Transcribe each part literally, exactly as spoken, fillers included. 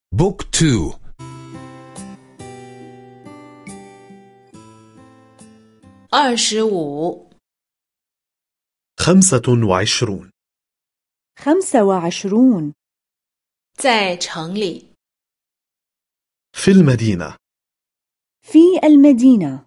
بوك تو. أرشو خمسة وعشرون. خمسة وعشرون. 在城里 في المدينة. في المدينة.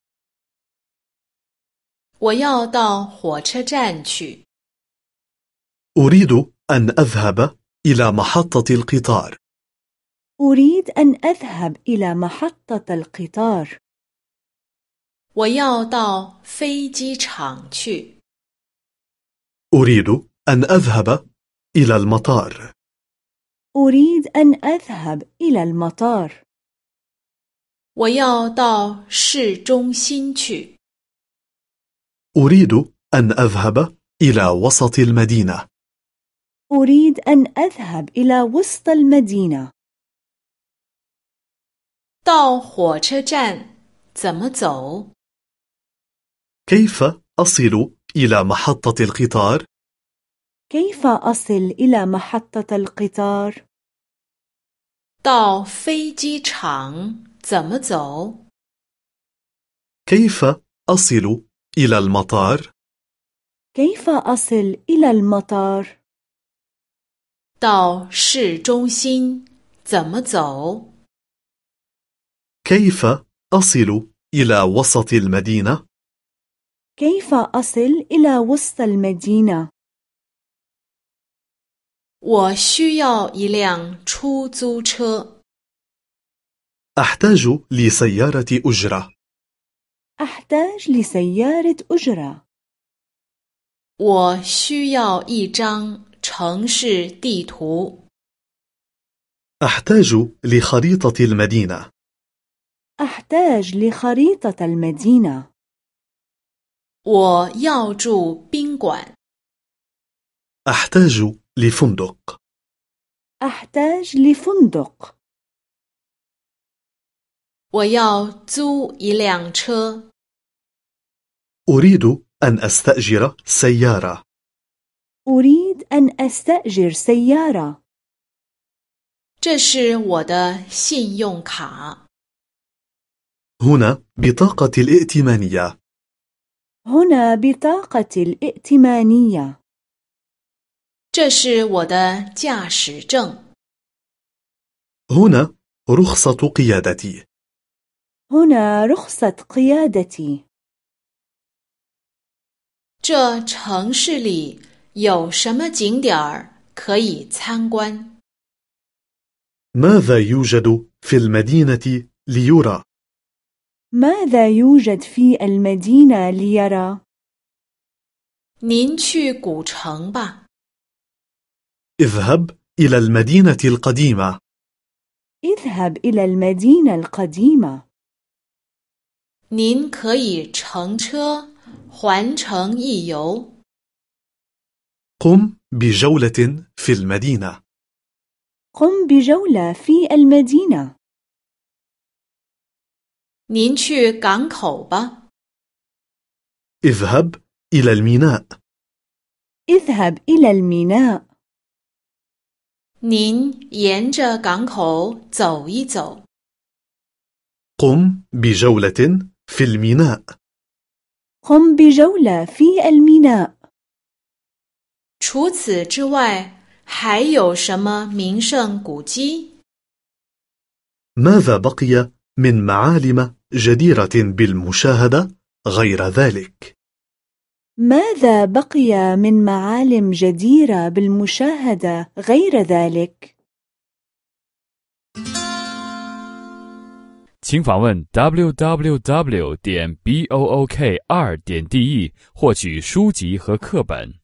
我要到火车站去 أريد أن أذهب إلى محطة القطار. أريد أن أذهب إلى محطة القطار. 我要到飞机场去 أريد أن أذهب إلى المطار. أريد أن أذهب إلى المطار. 我要到市中心去 أريد أن أذهب إلى وسط المدينة. أريد أن أذهب إلى وسط المدينة. 到火车站怎么走 كيف أصل إلى محطة القطار؟ كيف أصل إلى محطة القطار؟ 到飞机场怎么走 كيف أصل إلى المطار؟ كيف أصل إلى المطار؟ 到市中心怎么走 كيف أصل إلى وسط المدينة؟ كيف أصل إلى وسط المدينة؟ 我需要一辆出租车 أحتاج لسيارة أجرة. أحتاج لسيارة أجرة. 我需要一张城市地图 أحتاج لخريطة المدينة. أحتاج لخريطة المدينة. 我要住宾馆 أحتاج لفندق. أحتاج لفندق. 我要租一辆车 أريد أن أستأجر سيارة. أريد أن أستأجر سيارة. 这是我的信用卡 هنا بطاقة الائتمانية. هنا بطاقة الائتمانية. 这是我的驾驶证 هنا رخصة قيادتي. هنا رخصة قيادتي. 这城市里有什么景点儿可以参观 ماذا يوجد في المدينة ليرى؟ ماذا يوجد في المدينة ليرى؟ 您去古城吧 اذهب إلى المدينة القديمة. اذهب إلى المدينة القديمة. 您可以乘车环城一游 قم بجولة في المدينة. قم بجولة في المدينة. 您去港口吧 اذهب إلى الميناء. اذهب إلى الميناء. 您沿着港口走一走 قم بجولة في الميناء. قم بجولة في الميناء. 除此之外还有什么名胜古迹 ماذا بقي من معالم جديرة بالمشاهدة غير ذلك؟ ماذا بقي من معالم جديرة بالمشاهدة غير ذلك؟ 请访问 double-u double-u double-u 点 book 二点 de 获取书籍和课本。